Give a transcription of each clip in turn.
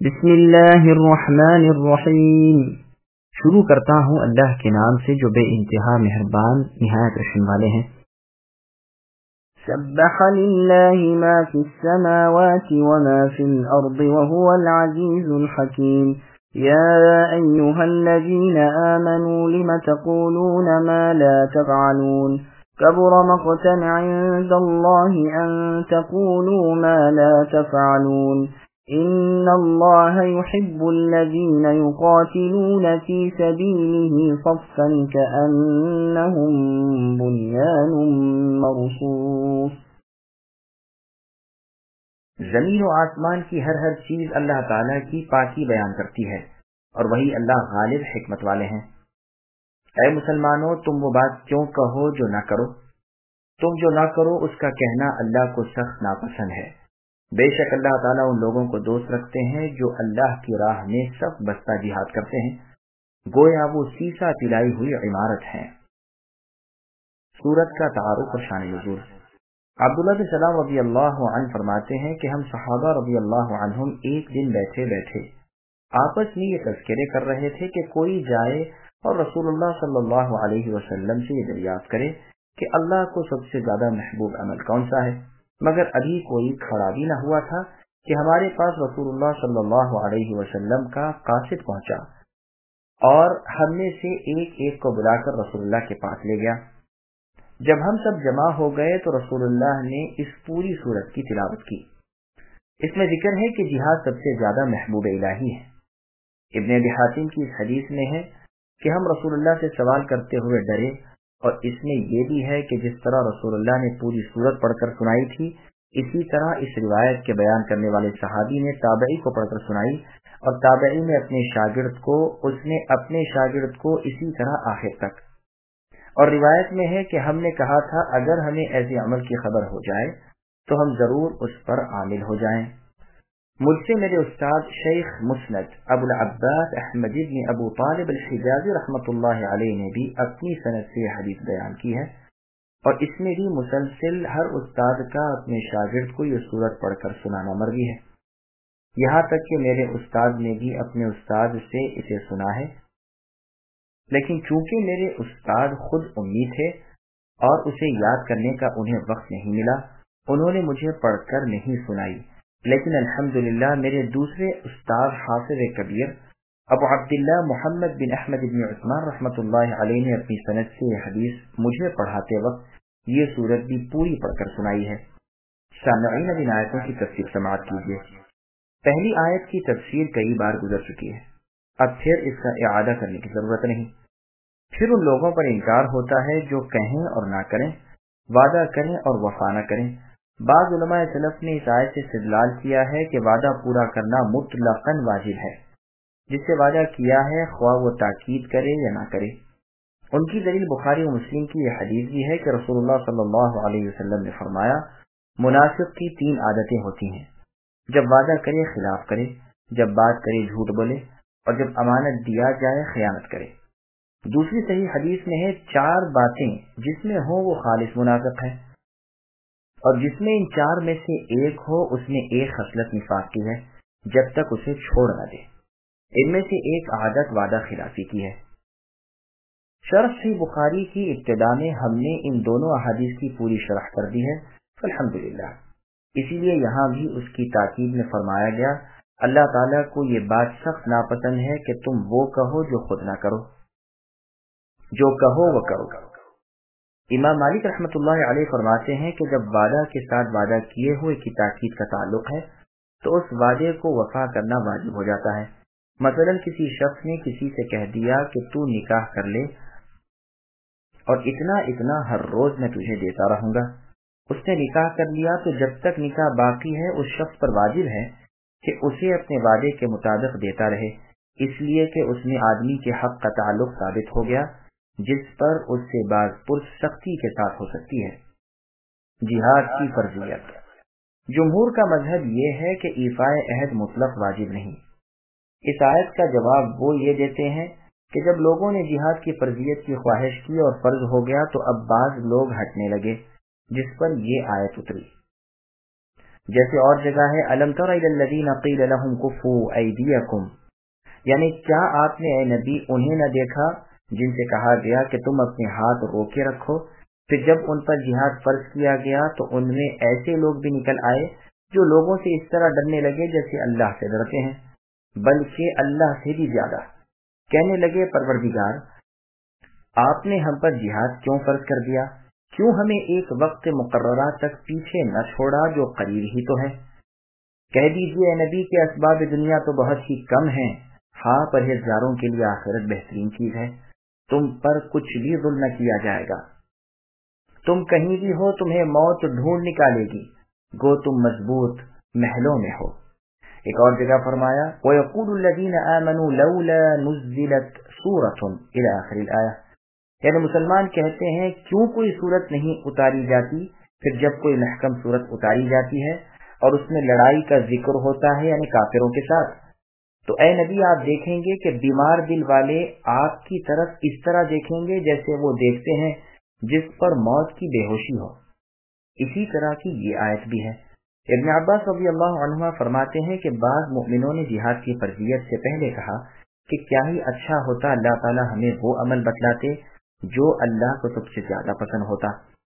بسم اللہ الرحمن الرحیم۔ شروع کرتا ہوں اللہ کے نام سے جو بے انتہا مہربان نہایت رحم والے ہیں۔ سبح للہ ما فی السماوات وما فی الارض وهو العزیز الحکیم۔ یا ایہا الذین آمنوا لم تقولون ما لا تفعلون كبر مقتا عند الله أن تقولوا ما لا تفعلون إن الله يحب الذين يقاتلون في سبيله صفا كأنهم بنيان مرصوص۔ زمین و آسمان کی ہر چیز اللہ تعالیٰ کی پاکی بیان کرتی ہے اور وہی اللہ غالب حکمت والے ہیں۔ اے مسلمانوں، تم وہ بات کیوں کہو جو نہ کرو؟ تم جو نہ کرو اس کا کہنا اللہ کو سخت ناپسند ہے۔ بے شک اللہ تعالیٰ ان لوگوں کو دوست رکھتے ہیں جو اللہ کی راہ میں سخت بستہ جہاد کرتے ہیں، گویا وہ سیسا پلائی ہوئی عمارت ہیں۔ سورت کا تعارف اور شان نزول۔ عبداللہ بن سلام رضی اللہ عنہ فرماتے ہیں کہ ہم صحابہ رضی اللہ عنہم ایک دن بیٹھے آپس میں یہ تذکرے کر رہے تھے کہ کوئی جائے اور رسول اللہ صلی اللہ علیہ وسلم سے یہ دریافت کرے کہ اللہ کو سب سے زیادہ محبوب عمل کون سا ہے، مگر ابھی کوئی کھڑا بھی نہ ہوا تھا کہ ہمارے پاس رسول اللہ صلی اللہ علیہ وسلم کا قاصد پہنچا اور ہم میں سے ایک کو بلا کر رسول اللہ کے پاس لے گیا۔ جب ہم سب جمع ہو گئے تو رسول اللہ نے اس پوری سورت کی تلاوت کی۔ اس میں ذکر ہے کہ جہاد سب سے زیادہ محبوب الہی ہے۔ ابن ابی حاتم کی اس حدیث میں ہے کہ ہم رسول اللہ سے سوال کرتے ہوئے ڈرے، اور اس میں یہ بھی ہے کہ جس طرح رسول اللہ نے پوری سورت پڑھ کر سنائی تھی، اسی طرح اس روایت کے بیان کرنے والے صحابی نے تابعی کو پڑھ کر سنائی، اور تابعی نے اپنے شاگرد کو اسی طرح آخر تک۔ اور روایت میں ہے کہ ہم نے کہا تھا اگر ہمیں ایسے عمل کی خبر ہو جائے تو ہم ضرور اس پر عامل ہو جائیں۔ مجھ سے میرے استاد شیخ مسند ابو العباس احمد بن ابو طالب الحجازی رحمۃ اللہ علیہ نے بھی اپنی سند سے حدیث بیان کی ہے، اور اس میں بھی مسلسل ہر استاد کا اپنے شاگرد کو یہ سورت پڑھ کر سنانا مروی ہے، یہاں تک کہ میرے استاد نے بھی اپنے استاد سے اسے سنا ہے۔ لیکن چونکہ میرے استاد خود امی تھے اور اسے یاد کرنے کا انہیں وقت نہیں ملا، انہوں نے مجھے پڑھ کر نہیں سنائی، لیکن الحمدللہ میرے دوسرے استاد حافظ کبیر ابو عبداللہ محمد بن احمد بن عثمان رحمۃ اللہ علیہ نے اپنی سند سے یہ حدیث مجھے پڑھاتے وقت یہ سورت بھی پوری پڑھ کر سنائی ہے۔ سامعین اب ان آیتوں کی تفسیر سماعت کیجیے۔ پہلی آیت کی تفسیر کئی بار گزر چکی ہے، اب پھر اس کا اعادہ کرنے کی ضرورت نہیں۔ پھر ان لوگوں پر انکار ہوتا ہے جو کہیں اور نہ کریں، وعدہ کریں اور وفا نہ کریں۔ بعض علماء سلف نے اس آیت سے استدلال کیا ہے کہ وعدہ پورا کرنا مطلقاً واجب ہے، جس سے وعدہ کیا ہے خواہ وہ تاکید کرے یا نہ کرے۔ ان کی دلیل بخاری و مسلم کی یہ حدیث بھی ہے کہ رسول اللہ صلی اللہ علیہ وسلم نے فرمایا، منافق کی 3 عادتیں ہوتی ہیں: جب وعدہ کرے خلاف کرے، جب بات کرے جھوٹ بولے، اور جب امانت دیا جائے خیانت کرے۔ دوسری صحیح حدیث میں ہے 4 باتیں جس میں ہو وہ خالص منافق ہے، اور جس میں ان 4 میں سے ایک ہو اس میں ایک خصلت نفاق کی ہے جب تک اسے چھوڑ نہ دے۔ ان میں سے ایک عادت وعدہ خلافی کی ہے۔ شرح صحیح بخاری کی ابتدا میں ہم نے ان دونوں احادیث کی پوری شرح کر دی ہے، الحمدللہ۔ اسی لیے یہاں بھی اس کی تاکید میں فرمایا گیا، اللہ تعالیٰ کو یہ بات سخت ناپسند ہے کہ تم وہ کہو جو خود نہ کرو، جو کہو وہ کرو۔ امام مالک رحمۃ اللہ علیہ فرماتے ہیں کہ جب وعدہ کے ساتھ وعدہ کیے ہوئے کی تاکید کا تعلق ہے تو اس وعدے کو وفا کرنا واجب ہو جاتا ہے۔ مثلا کسی شخص نے کسی سے کہہ دیا کہ تو نکاح کر لے اور اتنا ہر روز میں تجھے دیتا رہوں گا۔ اس نے نکاح کر لیا تو جب تک نکاح باقی ہے اس شخص پر واجب ہے کہ اسے اپنے وعدے کے مطابق دیتا رہے، اس لیے کہ اس میں آدمی کے حق کا تعلق ثابت ہو گیا جس پر اس سے بعض پرس سختی کے ساتھ ہو سکتی ہے۔ جہاد کی فرضیت۔ جمہور کا مذہب یہ ہے کہ ایفاء عہد مطلق واجب نہیں۔ اس آیت کا جواب وہ یہ دیتے ہیں کہ جب لوگوں نے جہاد کی فرضیت کی خواہش کی اور فرض ہو گیا تو اب بعض لوگ ہٹنے لگے، جس پر یہ آیت اتری۔ جیسے اور جگہ ہے الم تر الی الذین قیل لهم کفوا ایدیکم، یعنی کیا آپ نے اے نبی انہیں نہ دیکھا جن سے کہا گیا کہ تم اپنے ہاتھ روکے رکھو، پھر جب ان پر جہاد فرض کیا گیا تو ان میں ایسے لوگ بھی نکل آئے جو لوگوں سے اس طرح ڈرنے لگے جیسے اللہ سے ڈرتے ہیں، بلکہ اللہ سے بھی زیادہ، کہنے لگے پروردگار آپ نے ہم پر جہاد کیوں فرض کر دیا، کیوں ہمیں ایک وقت مقررہ تک پیچھے نہ چھوڑا جو قریب ہی تو ہے۔ کہہ دیجیے اے نبی کہ اسباب دنیا تو بہت ہی کم ہیں، ہاں پرہیزگاروں کے لیے آخرت بہترین چیز ہے، تم پر کچھ بھی ظلم نہ کیا جائے گا، تم کہیں بھی ہو تمہیں موت ڈھونڈ نکالے گی، گو تم مضبوط محلوں میں ہو۔ ایک اور جگہ فرمایا وَيَقُولُ الَّذِينَ آمَنُوا لَوْلَا نُزِّلَتْ سُورَةٌ إِلَى آخِرِ الْآيَةِ، یعنی مسلمان کہتے ہیں کیوں کوئی صورت نہیں اتاری جاتی، پھر جب کوئی محکم صورت اتاری جاتی ہے اور اس میں لڑائی کا ذکر ہوتا ہے یعنی کافروں کے ساتھ، تو اے نبی آپ دیکھیں گے کہ بیمار دل والے آپ کی طرف اس طرح دیکھیں گے جیسے وہ دیکھتے ہیں جس پر موت کی بے ہوشی ہو۔ اسی طرح کی یہ آیت بھی ہے۔ ابن عباس رضی اللہ عنہما فرماتے ہیں کہ بعض مؤمنوں نے جہاد کی فرضیت سے پہلے کہا کہ کیا ہی اچھا ہوتا اللہ تعالی ہمیں وہ عمل بتلاتے جو اللہ کو سب سے زیادہ پسند ہوتا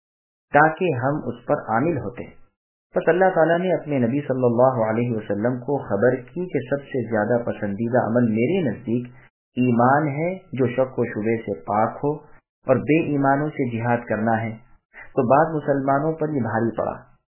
تاکہ ہم اس پر عامل ہوتے۔ بس اللہ تعالیٰ نے اپنے نبی صلی اللہ علیہ وسلم کو خبر کی کہ سب سے زیادہ پسندیدہ عمل میرے نزدیک ایمان ہے جو شک و شبے سے پاک ہو، اور بے ایمانوں سے جہاد کرنا ہے، تو بعض مسلمانوں پر یہ بھاری پڑا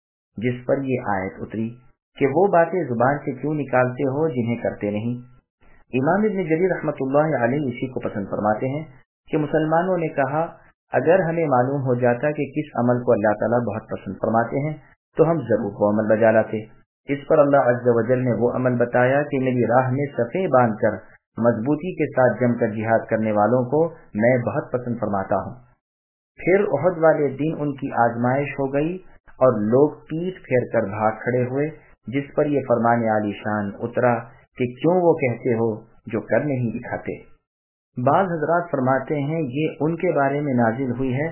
جس پر یہ آیت اتری کہ وہ باتیں زبان سے کیوں نکالتے ہو جنہیں کرتے نہیں۔ امام ابن جریر رحمۃ اللہ علیہ اسی کو پسند فرماتے ہیں کہ مسلمانوں نے کہا اگر ہمیں معلوم ہو جاتا کہ کس عمل کو اللہ تعالیٰ بہت پسند فرماتے ہیں تو ہم ضرور وہ عمل بجا لاتے۔ اس پر اللہ عز و جل نے وہ عمل بتایا کہ میری راہ میں صفیں باندھ کر مضبوطی کے ساتھ جم کر جہاد کرنے والوں کو میں بہت پسند فرماتا ہوں۔ پھر احد والے دن ان کی آزمائش ہو گئی اور لوگ پیٹ پھیر کر بھاگ کھڑے ہوئے، جس پر یہ فرمان عالی شان اترا کہ کیوں وہ کہتے ہو جو کر نہیں دکھاتے۔ بعض حضرات فرماتے ہیں یہ ان کے بارے میں نازل ہوئی ہے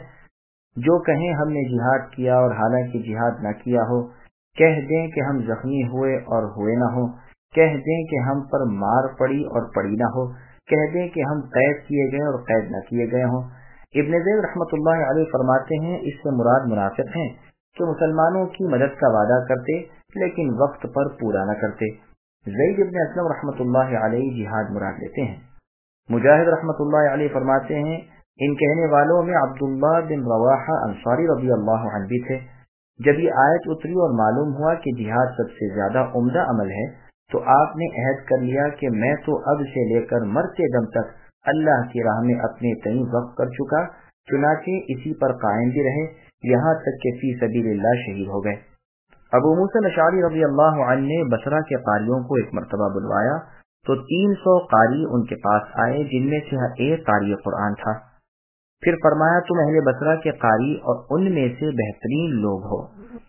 جو کہیں ہم نے جہاد کیا اور حالانکہ جہاد نہ کیا ہو، کہہ دیں کہ ہم زخمی ہوئے اور ہوئے نہ ہو، کہہ دیں کہ ہم پر مار پڑی اور پڑی نہ ہو، کہہ دیں کہ ہم قید کیے گئے اور قید نہ کیے گئے ہوں۔ ابن زید رحمۃ اللہ علیہ فرماتے ہیں اس سے مراد منافق ہیں کہ مسلمانوں کی مدد کا وعدہ کرتے لیکن وقت پر پورا نہ کرتے۔ زید ابن اسلم رحمۃ اللہ علیہ جہاد مراد لیتے ہیں۔ مجاہد رحمۃ اللہ علیہ فرماتے ہیں ان کہنے والوں میں عبداللہ بن رواحہ انصاری رضی اللہ عنہ بھی تھے۔ جب یہ آیت اتری اور معلوم ہوا کہ جہاد سب سے زیادہ عمدہ عمل ہے تو آپ نے عہد کر لیا کہ میں تو اب سے لے کر مرتے دم تک اللہ کی راہ میں اپنے تئیں وقف کر چکا، چنانچہ اسی پر قائم بھی رہے یہاں تک کہ فی سبیل اللہ شہید ہو گئے۔ ابو موسیٰ الاشعری رضی اللہ عنہ نے بصرہ کے قاریوں کو ایک مرتبہ بلوایا تو 300 قاری ان کے پاس آئے جن میں سے ایک قاری قرآن تھا۔ پھر فرمایا تم اہل بصرہ کے قاری اور ان میں سے بہترین لوگ ہو،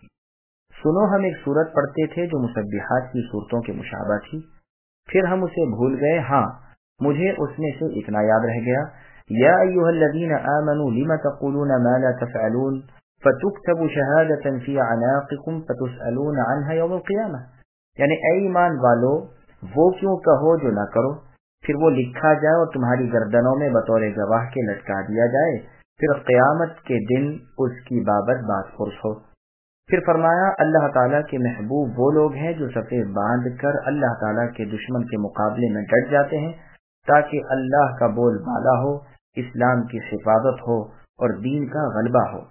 سنو ہم ایک سورت پڑھتے تھے جو مسبحات کی صورتوں کے مشابہ تھی، پھر ہم اسے بھول گئے، ہاں مجھے اس میں سے اتنا یاد رہ گیا، یا ایھا الذین آمنوا لم تقولون ما لا تفعلون فتكتب شہادۃ فی اعناقکم فتسألون عنها یوم القیامہ، یعنی اے ایمان والو وہ کیوں کہو جو نہ کرو، پھر وہ لکھا جائے اور تمہاری گردنوں میں بطور گواہ کے لٹکا دیا جائے، پھر قیامت کے دن اس کی بابت بات پرس ہو۔ پھر فرمایا اللہ تعالیٰ کے محبوب وہ لوگ ہیں جو صفیں باندھ کر اللہ تعالیٰ کے دشمن کے مقابلے میں ڈٹ جاتے ہیں تاکہ اللہ کا بول بالا ہو، اسلام کی حفاظت ہو اور دین کا غلبہ ہو۔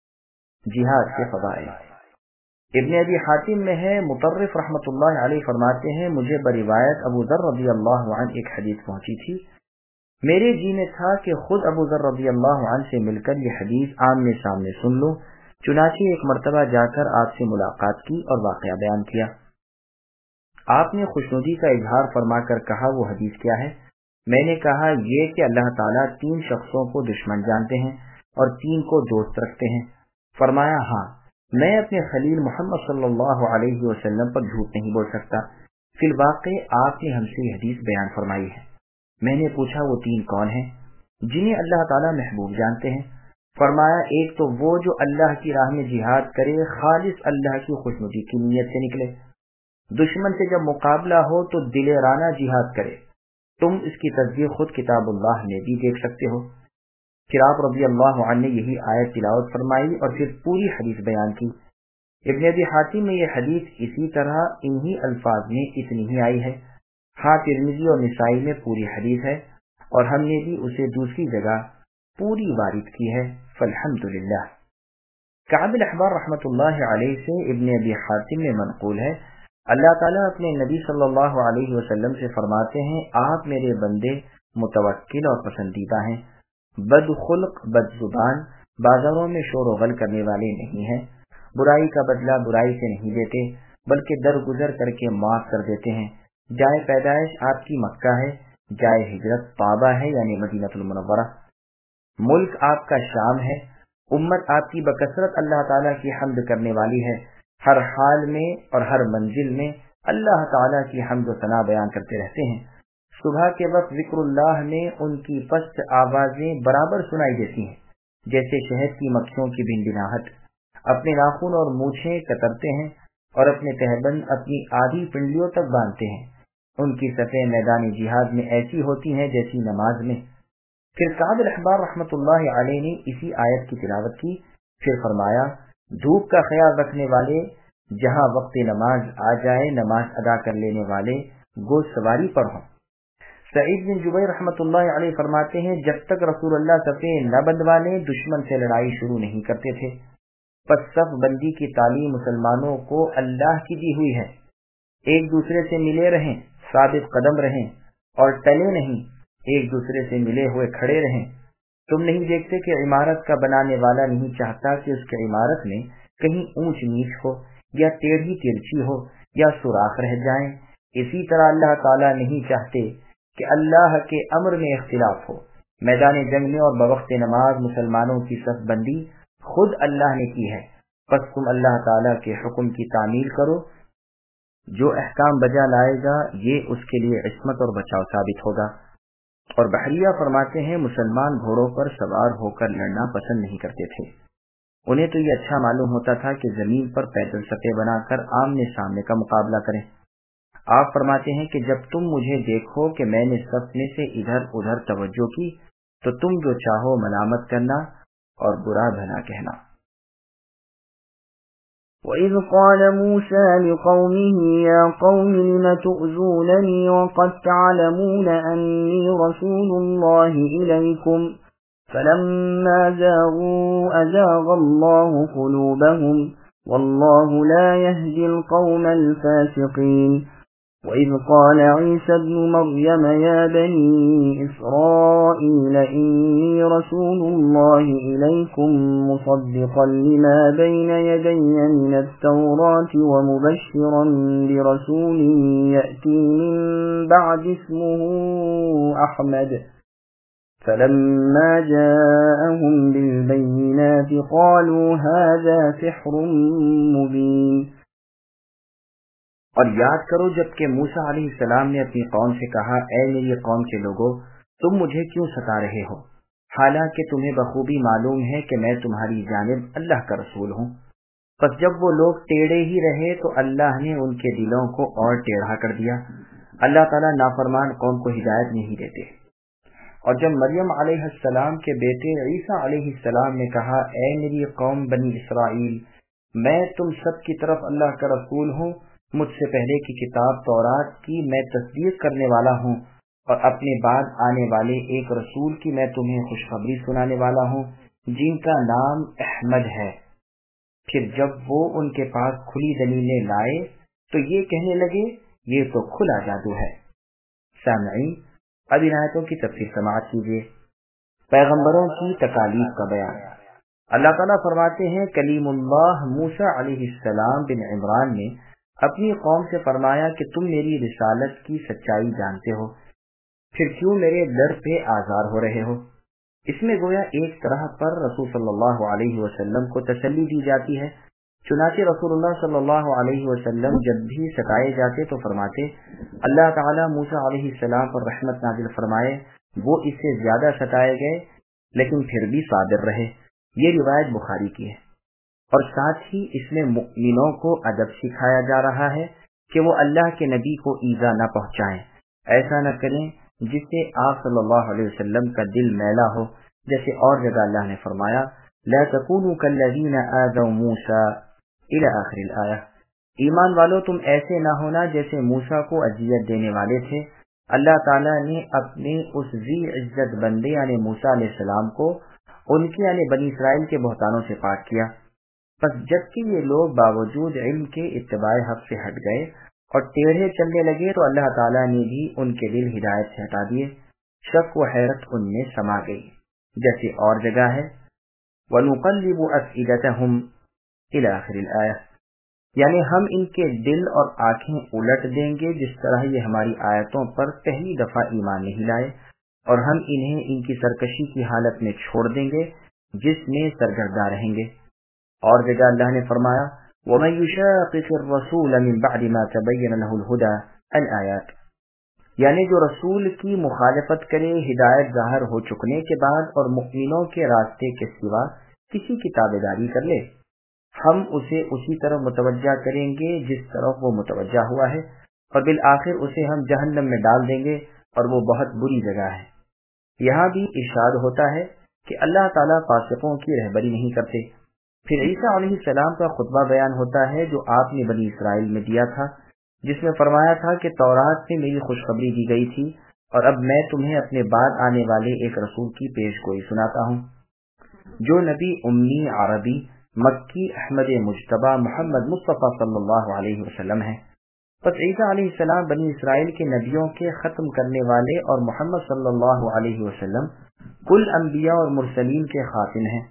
جہاد کے فضائل ابن ابی حاتم میں ہے، مطرف رحمۃ اللہ علیہ فرماتے ہیں مجھے بروایت ابو ذر رضی اللہ عنہ ایک حدیث پہنچی تھی، میرے جی میں تھا کہ خود ابو ذر رضی اللہ عنہ سے مل کر یہ حدیث آمنے سامنے سن لوں، چنانچہ ایک مرتبہ جا کر آپ سے ملاقات کی اور واقعہ بیان کیا۔ آپ نے خوشنودی کا اظہار فرما کر کہا وہ حدیث کیا ہے؟ میں نے کہا یہ کہ اللہ تعالیٰ 3 شخصوں کو دشمن جانتے ہیں اور 3 کو دوست رکھتے ہیں۔ فرمایا ہاں، میں اپنے خلیل محمد صلی اللہ علیہ وسلم پر جھوٹ نہیں بول سکتا۔ فی الواقع آپ نے ہم سے یہ حدیث بیان فرمائی ہے۔ میں نے پوچھا وہ 3 کون ہیں؟ جنہیں اللہ تعالیٰ محبوب جانتے ہیں۔ فرمایا ایک تو وہ جو اللہ کی راہ میں جہاد کرے خالص اللہ کی خوشنودی کی نیت سے نکلے، دشمن سے جب مقابلہ ہو تو دلیرانہ جہاد کرے۔ تم اس کی تصدیق خود کتاب اللہ میں بھی دیکھ سکتے ہو۔ پھر آپ رضی اللہ عنہ نے یہی آیت تلاوت فرمائی اور پھر پوری حدیث بیان کی۔ ابن ابی حاتم میں یہ حدیث اسی طرح انہی الفاظ میں اتنی ہی آئی ہے۔ ہاں ترمذی اور نسائی میں پوری حدیث ہے اور ہم نے بھی اسے دوسری جگہ پوری وارد کی ہے، فالحمدللہ۔ کعب الاحبار رحمۃ اللہ علیہ سے ابن ابی حاتم میں منقول ہے، اللہ تعالیٰ اپنے نبی صلی اللہ علیہ وسلم سے فرماتے ہیں، آپ میرے بندے متوکل اور پسندیدہ ہیں، بد خلق بد زبان، بازاروں میں شور و غل کرنے والے نہیں ہیں، برائی کا بدلہ برائی سے نہیں دیتے بلکہ درگزر کر کے معاف کر دیتے ہیں۔ جائے پیدائش آپ کی مکہ ہے، جائے ہجرت طابہ ہے یعنی مدینہ المنورہ، ملک آپ کا شام ہے، امت آپ کی بکثرت اللہ تعالیٰ کی حمد کرنے والی ہے، ہر حال میں اور ہر منزل میں اللہ تعالیٰ کی حمد و ثنا بیان کرتے رہتے ہیں۔ صبح کے وقت ذکر اللہ میں ان کی پست آوازیں برابر سنائی دیتی ہیں جیسے شہد کی مکھیوں کی بھنبھناہٹ، اپنے ناخن اور مونچھیں کترتے ہیں اور اپنے تہبند اپنی آدھی پنڈلیوں تک باندھتے ہیں، ان کی صفیں میدان جہاد میں ایسی ہوتی ہیں جیسی نماز میں۔ پھر کعب الاحبار رحمۃ اللہ علیہ نے اسی آیت کی تلاوت کی، پھر فرمایا دھوپ کا خیال رکھنے والے جہاں وقت نماز آ جائے نماز ادا کر لینے والے گو سواری پر ہوں۔ سعید بن جبیر رحمۃ اللہ علیہ فرماتے ہیں جب تک رسول اللہ صفیں نہ بندوا لیں دشمن سے لڑائی شروع نہیں کرتے تھے۔ پس صف بندی کی تعلیم مسلمانوں کو اللہ کی دی ہوئی ہے، ایک دوسرے سے ملے رہیں، ثابت قدم رہیں اور ٹلے نہیں، ایک دوسرے سے ملے ہوئے کھڑے رہیں۔ تم نہیں دیکھتے کہ عمارت کا بنانے والا نہیں چاہتا کہ اس کی عمارت میں کہیں اونچ نیچ ہو یا ٹیڑھی ترچھی ہو یا سوراخ رہ جائیں؟ اسی طرح اللہ تعالیٰ نہیں چاہتے کہ اللہ کے امر میں اختلاف ہو۔ میدان جنگ میں اور بوقت نماز مسلمانوں کی صف بندی خود اللہ نے کی ہے، پس تم اللہ تعالیٰ کے حکم کی تعمیل کرو، جو احکام بجا لائے گا یہ اس کے لیے عصمت اور بچاؤ ثابت ہوگا۔ اور بحریہ فرماتے ہیں مسلمان گھوڑوں پر سوار ہو کر لڑنا پسند نہیں کرتے تھے، انہیں تو یہ اچھا معلوم ہوتا تھا کہ زمین پر پیدل صفیں بنا کر آمنے سامنے کا مقابلہ کریں۔ آپ فرماتے ہیں کہ جب تم مجھے دیکھو کہ میں نے صف میں سے ادھر ادھر توجہ کی تو تم جو چاہو ملامت کرنا اور برا بھلا کہنا۔ وَإِذْ قَالَ مُوسَى لِقَوْمِهِ يَا قَوْمِ لِمَ تُؤْذُونَنِي وَقَدْ تَعْلَمُونَ أَنِّي رَسُولُ اللَّهِ إِلَيْكُمْ فَلَمَّا زَاغُوا أَزَاغَ اللَّهُ قُلُوبَهُمْ وَاللَّهُ لَا يَهْدِي الْقَوْمَ الْفَاسِقِينَ وَإِذْ قَالَ عِيسَى ابْنُ مَرْيَمَ يَا بَنِي إِسْرَائِيلَ إِنِّي رَسُولُ اللَّهِ إِلَيْكُمْ مُصَدِّقًا لِمَا بَيْنَ يَدَيَّ مِنَ التَّوْرَاةِ وَمُبَشِّرًا بِرَسُولٍ يَأْتِي مِن بَعْدِي اسْمُهُ أَحْمَدُ فَلَمَّا جَاءَهُم بِالْبَيِّنَاتِ قَالُوا هَذَا سِحْرٌ مُبِينٌ۔ اور یاد کرو جب کہ موسیٰ علیہ السلام نے اپنی قوم سے کہا، اے میری قوم کے لوگو تم مجھے کیوں ستا رہے ہو، حالانکہ تمہیں بخوبی معلوم ہے کہ میں تمہاری جانب اللہ کا رسول ہوں۔ پس جب وہ لوگ ٹیڑھے ہی رہے تو اللہ نے ان کے دلوں کو اور ٹیڑھا کر دیا۔ اللہ تعالیٰ نافرمان قوم کو ہدایت نہیں دیتے۔ اور جب مریم علیہ السلام کے بیٹے عیسیٰ علیہ السلام نے کہا، اے میری قوم بنی اسرائیل میں تم سب کی طرف اللہ کا رسول ہوں، مجھ سے پہلے کی کتاب تورات کی میں تصدیق کرنے والا ہوں اور اپنے بعد آنے والے ایک رسول کی میں تمہیں خوشخبری سنانے والا ہوں جن کا نام احمد ہے۔ پھر جب وہ ان کے پاس کھلی دلیلیں لائے تو یہ کہنے لگے یہ تو کھلا جادو ہے۔ سامعین اب ان آیتوں کی تفسیر سماعت کیجیے۔ پیغمبروں کی تکالیف کا بیان۔ اللہ تعالیٰ فرماتے ہیں کلیم اللہ موسیٰ علیہ السلام بن عمران نے اپنی قوم سے فرمایا کہ تم میری رسالت کی سچائی جانتے ہو، پھر کیوں میرے در پہ آزار ہو رہے ہو؟ اس میں گویا ایک طرح پر رسول صلی اللہ علیہ وسلم کو تسلی دی جاتی ہے۔ چنانچہ رسول اللہ صلی اللہ علیہ وسلم جب بھی ستائے جاتے تو فرماتے اللہ تعالیٰ موسیٰ علیہ السلام پر رحمت نازل فرمائے، وہ اس سے زیادہ ستائے گئے لیکن پھر بھی صابر رہے۔ یہ روایت بخاری کی ہے، اور ساتھ ہی اس میں مؤمنوں کو ادب سکھایا جا رہا ہے کہ وہ اللہ کے نبی کو ایذا نہ پہنچائیں، ایسا نہ کریں جس سے آپ صلی اللہ علیہ وسلم کا دل میلا ہو، جیسے اور جگہ اللہ نے فرمایا لا تکونوا کالذین آذوا موسیٰ الی آخر الآیہ، ایمان والو تم ایسے نہ ہونا جیسے موسیٰ کو اذیت دینے والے تھے۔ اللہ تعالیٰ نے اپنے اس ذی عزت بندے یعنی موسیٰ علیہ السلام کو ان کے یعنی بنی اسرائیل کے بہتانوں سے پاک کیا، پس جبکہ یہ لوگ باوجود علم کے اتباع حق سے ہٹ گئے اور ٹیڑھے چلنے لگے تو اللہ تعالیٰ نے بھی ان کے دل ہدایت سے ہٹا دیے، شک و حیرت ان میں سما گئی، جیسے اور جگہ ہے وَنُقَلِّبُ أَفْئِدَتَهُمْ إِلَى آخر الآیہ، یعنی ہم ان کے دل اور آنکھیں الٹ دیں گے جس طرح یہ ہماری آیتوں پر پہلی دفعہ ایمان نہیں لائے، اور ہم انہیں ان کی سرکشی کی حالت میں چھوڑ دیں گے جس میں سرگرداں رہیں گے۔ اور جگہ اللہ نے فرمایا وَمَن يُشَاقِقِ الرَّسُولَ مِن بَعْدِ مَا تَبَيَّنَ لَهُ الْهُدَى الْآیات، یعنی جو رسول کی مخالفت کرے ہدایت ظاہر ہو چکنے کے بعد اور مؤمنوں کے راستے کے سوا کسی کی تابعداری کر لے، ہم اسے اسی طرح متوجہ کریں گے جس طرح وہ متوجہ ہوا ہے، اور بالآخر اسے ہم جہنم میں ڈال دیں گے اور وہ بہت بری جگہ ہے۔ یہاں بھی ارشاد ہوتا ہے کہ اللہ تعالیٰ فاسقوں کی رہبری نہیں کرتے۔ پھر عیسیٰ علیہ السلام کا خطبہ بیان ہوتا ہے جو آپ نے بنی اسرائیل میں دیا تھا، جس میں فرمایا تھا کہ تورات میں میری خوشخبری دی گئی تھی، اور اب میں تمہیں اپنے بعد آنے والے ایک رسول کی پیش گوئی سناتا ہوں جو نبی امی عربی مکی احمد مجتبی محمد مصطفیٰ صلی اللہ علیہ وسلم ہے۔ پس عیسیٰ علیہ السلام بنی اسرائیل کے نبیوں کے ختم کرنے والے اور محمد صلی اللہ علیہ وسلم کل انبیاء اور مرسلین کے خاتم ہیں۔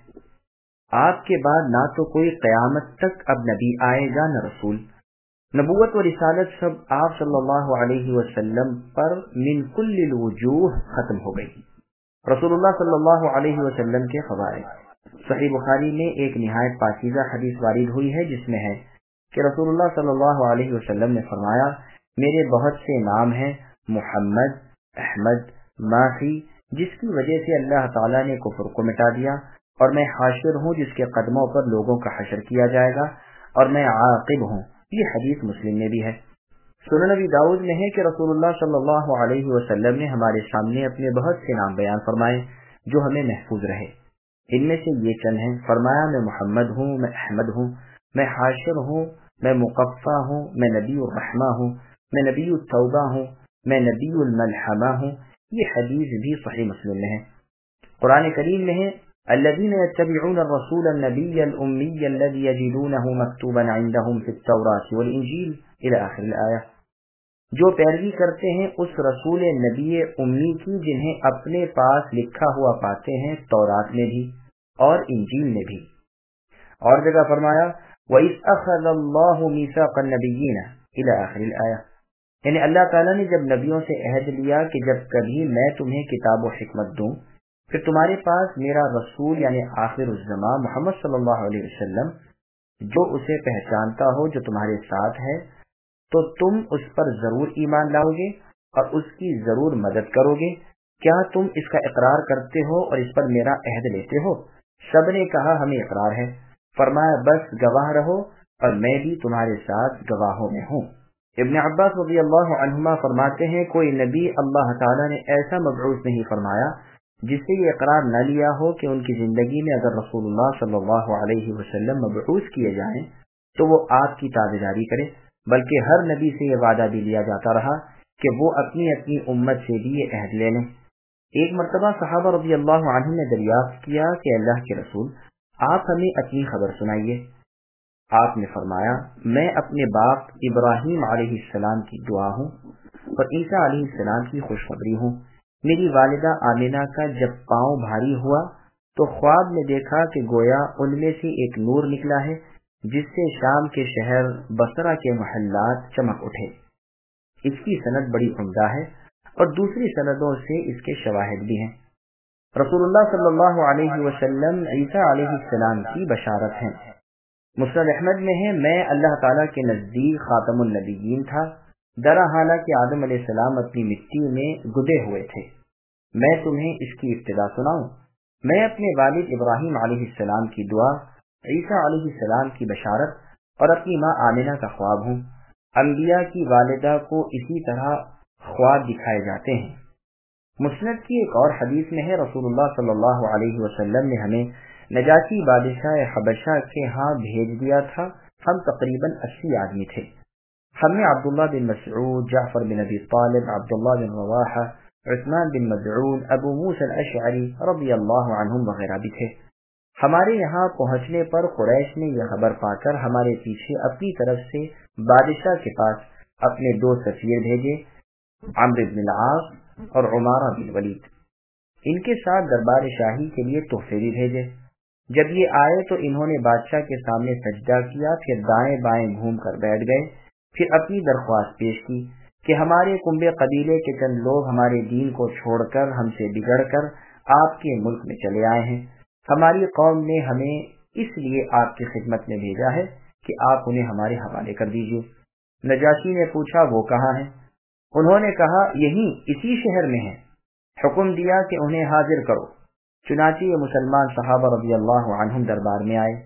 آپ کے بعد نہ تو کوئی قیامت تک اب نبی آئے گا نہ رسول، نبوت و رسالت سب آپ صلی اللہ علیہ وسلم پر من کل الوجوہ ختم ہو گئی۔ رسول اللہ صلی اللہ علیہ وسلم کے فضائل، صحیح بخاری میں ایک نہایت پاکیزہ حدیث وارد ہوئی ہے جس میں ہے کہ رسول اللہ صلی اللہ علیہ وسلم نے فرمایا میرے بہت سے نام ہیں، محمد، احمد، ماہی، جس کی وجہ سے اللہ تعالیٰ نے کفر کو مٹا دیا، اور میں حاشر ہوں جس کے قدموں پر لوگوں کا حشر کیا جائے گا، اور میں عاقب ہوں۔ یہ حدیث مسلم میں بھی ہے۔ سنن نبی داؤد میں ہے کہ رسول اللہ صلی اللہ علیہ وسلم نے ہمارے سامنے اپنے بہت سے نام بیان فرمائے جو ہمیں محفوظ رہے، ان میں سے یہ چند ہیں۔ فرمایا میں محمد ہوں، میں احمد ہوں، میں حاشر ہوں، میں مقفع ہوں، میں نبی الرحمہ ہوں، میں نبی التوبہ ہوں، میں نبی الملحمہ ہوں۔ یہ حدیث بھی صحیح مسلم میں ہے۔ قرآن کریم میں ہے الذين يتبعون الرسول النبي الأمي الذي يجدونه مكتوبا عندهم في التوراة والإنجيل إلى آخر الآية، جو پیروی کرتے ہیں اس رسول نبی امی کی جنہیں اپنے پاس لکھا ہوا پاتے ہیں تورات میں بھی اور انجیل میں بھی۔ اور جگہ فرمایا وَإِذْ أَخَذَ اللَّهُ مِيثَاقَ النَّبِيِّينَ إِلَى آخر الآية، یعنی اللہ تعالیٰ نے جب نبیوں سے عہد لیا کہ جب کبھی میں تمہیں کتاب و حکمت دوں، پھر تمہارے پاس میرا رسول یعنی آخر الزمان محمد صلی اللہ علیہ وسلم جو اسے پہچانتا ہو جو تمہارے ساتھ ہے، تو تم اس پر ضرور ایمان لاؤ گے اور اس کی ضرور مدد کرو گے۔ کیا تم اس کا اقرار کرتے ہو اور اس پر میرا عہد لیتے ہو؟ سب نے کہا ہمیں اقرار ہے۔ فرمایا بس گواہ رہو اور میں بھی تمہارے ساتھ گواہوں میں ہوں۔ ابن عباس رضی اللہ عنہما فرماتے ہیں کوئی نبی اللہ تعالیٰ نے ایسا مبعوث نہیں فرمایا جس سے یہ اقرار نہ لیا ہو کہ ان کی زندگی میں اگر رسول اللہ صلی اللہ علیہ وسلم مبعوث کیے جائیں تو وہ آپ کی تابعداری کرے، بلکہ ہر نبی سے یہ وعدہ بھی لیا جاتا رہا کہ وہ اپنی اپنی امت سے بھی یہ عہد لے لیں۔ ایک مرتبہ صحابہ رضی اللہ عنہ نے دریافت کیا کہ اللہ کے رسول آپ ہمیں اپنی خبر سنائیے۔ آپ نے فرمایا میں اپنے باپ ابراہیم علیہ السلام کی دعا ہوں اور عیسیٰ علیہ السلام کی خوشخبری ہوں۔ میری والدہ آمینہ کا جب پاؤں بھاری ہوا تو خواب میں دیکھا کہ گویا ان میں سے ایک نور نکلا ہے جس سے شام کے شہر بصرہ کے محلات چمک اٹھے۔ اس کی سند بڑی عمدہ ہے اور دوسری سندوں سے اس کے شواہد بھی ہیں۔ رسول اللہ صلی اللہ علیہ وسلم عیسیٰ علیہ السلام کی بشارت ہیں۔ مسند احمد میں ہے میں اللہ تعالیٰ کے نزدیک خاتم النبیین تھا، درا حالانکہ آدم علیہ السلام اپنی مٹی میں گدے ہوئے تھے۔ میں تمہیں اس کی ابتدا سناؤں؟ میں اپنے والد ابراہیم علیہ السلام کی دعا، عیسیٰ علیہ السلام کی بشارت اور اپنی ماں آمنہ کا خواب ہوں۔ انبیاء کی والدہ کو اسی طرح خواب دکھائے جاتے ہیں۔ مسند کی ایک اور حدیث میں ہے، رسول اللہ صلی اللہ علیہ وسلم نے ہمیں نجاشی بادشاہ حبشہ کے ہاں بھیج دیا تھا۔ ہم تقریباً 80 آدمی تھے۔ ہم میں عبداللہ بن مسعود، جعفر بن ابی طالب، عبداللہ بن رواحہ، عثمان بن مظعون، ابو موسیٰ الاشعری رضی اللہ عنہم وغیرہ بھی تھے۔ ہمارے یہاں پہنچنے پر قریش نے یہ خبر پا کر ہمارے پیچھے اپنی طرف سے بادشاہ کے پاس اپنے 2 سفیر بھیجے، عمرو بن العاص اور عمارہ بن ولید۔ ان کے ساتھ دربار شاہی کے لیے تحفے بھی بھیجے۔ جب یہ آئے تو انہوں نے بادشاہ کے سامنے سجدہ کیا، پھر دائیں بائیں گھوم کر بیٹھ گئے، پھر اپنی درخواست پیش کی کہ ہمارے کنبے قبیلے کے چند لوگ ہمارے دین کو چھوڑ کر، ہم سے بگڑ کر آپ کے ملک میں چلے آئے ہیں۔ ہماری قوم نے ہمیں اس لیے آپ کی خدمت میں بھیجا ہے کہ آپ انہیں ہمارے حوالے کر دیجیے۔ نجاشی نے پوچھا وہ کہاں ہیں؟ انہوں نے کہا یہیں اسی شہر میں ہیں۔ حکم دیا کہ انہیں حاضر کرو۔ چنانچہ یہ مسلمان صحابہ رضی اللہ عنہم دربار میں آئے۔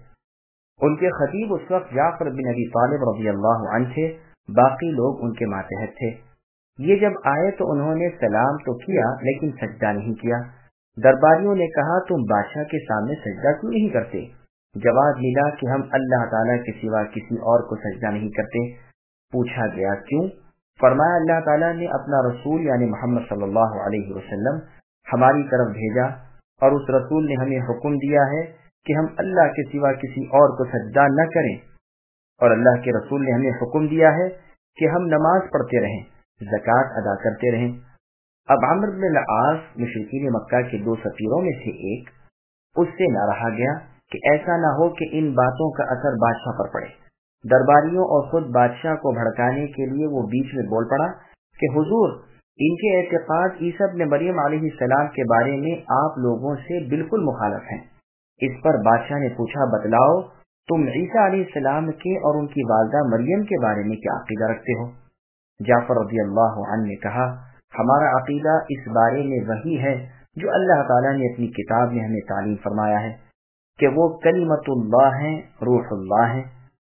ان کے خطیب اس وقت جعفر بن ابی طالب رضی اللہ عنہ تھے، باقی لوگ ان کے ماتحت تھے۔ یہ جب آئے تو انہوں نے سلام تو کیا لیکن سجدہ نہیں کیا۔ درباریوں نے کہا تم بادشاہ کے سامنے سجدہ کیوں نہیں کرتے؟ جواب ملا کہ ہم اللہ تعالیٰ کے سوا کسی اور کو سجدہ نہیں کرتے۔ پوچھا گیا کیوں؟ فرمایا اللہ تعالیٰ نے اپنا رسول یعنی محمد صلی اللہ علیہ وسلم ہماری طرف بھیجا اور اس رسول نے ہمیں حکم دیا ہے کہ ہم اللہ کے سوا کسی اور کو سجدہ نہ کریں، اور اللہ کے رسول نے ہمیں حکم دیا ہے کہ ہم نماز پڑھتے رہیں، زکوٰۃ ادا کرتے رہیں۔ اب عمرو بن العاص مشرکین مکہ کے 2 سفیروں میں سے ایک، اس سے نہ رہا گیا کہ ایسا نہ ہو کہ ان باتوں کا اثر بادشاہ پر پڑے۔ درباریوں اور خود بادشاہ کو بھڑکانے کے لیے وہ بیچ میں بول پڑا کہ حضور، ان کے اعتقاد عیسیٰ ابن مریم علیہ السلام کے بارے میں آپ لوگوں سے بالکل مخالف ہیں۔ اس پر بادشاہ نے پوچھا بتلاؤ تم عیسیٰ علیہ السلام کے اور ان کی والدہ مریم کے بارے میں کیا عقیدہ رکھتے ہو؟ جعفر رضی اللہ عنہ نے کہا ہمارا عقیدہ اس بارے میں وہی ہے جو اللہ تعالیٰ نے اپنی کتاب میں ہمیں تعلیم فرمایا ہے کہ وہ کلمت اللہ ہیں، روح اللہ ہیں۔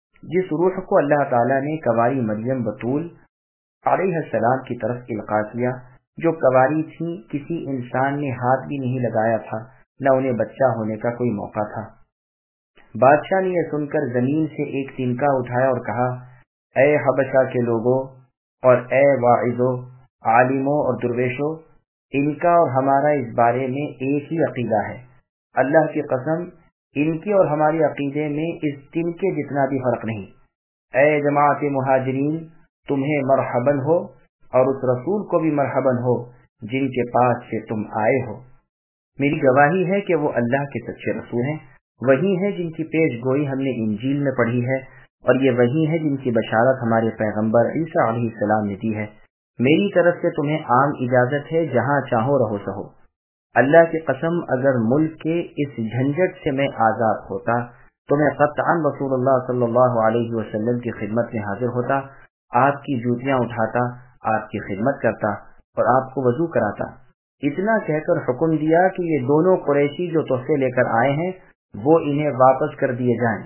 جس روح کو اللہ تعالیٰ نے کنواری مریم بطول علیہ السلام کی طرف القاء کیا، جو کنواری تھی، کسی انسان نے ہاتھ بھی نہیں لگایا تھا، نہ انہیں بچہ ہونے کا کوئی موقع تھا۔ بادشاہ نے یہ سن کر زمین سے ایک تنکا اٹھایا اور کہا اے حبشہ کے لوگوں اور اے واعظوں، عالموں اور درویشوں، ان کا اور ہمارا اس بارے میں ایک ہی عقیدہ ہے۔ اللہ کی قسم ان کے اور ہمارے عقیدے میں اس تنکے جتنا بھی فرق نہیں۔ اے جماعت مہاجرین، تمہیں مرحباً ہو اور اس رسول کو بھی مرحباً ہو جن کے پاس سے تم آئے ہو۔ میری گواہی ہے کہ وہ اللہ کے سچے رسول ہیں، وہی ہیں جن کی پیش گوئی ہم نے انجیل میں پڑھی ہے، اور یہ وہی ہیں جن کی بشارت ہمارے پیغمبر عیسیٰ علیہ السلام نے دی ہے۔ میری طرف سے تمہیں عام اجازت ہے، جہاں چاہو رہو سہو۔ اللہ کی قسم اگر ملک کے اس جھنجٹ سے میں آزاد ہوتا تو میں قطعاً رسول اللہ صلی اللہ علیہ وسلم کی خدمت میں حاضر ہوتا، آپ کی جوتیاں اٹھاتا، آپ کی خدمت کرتا اور آپ کو وضو کراتا۔ اتنا کہہ کر حکم دیا کہ یہ دونوں قریشی جو تحفے لے کر آئے ہیں وہ انہیں واپس کر دیے جائیں۔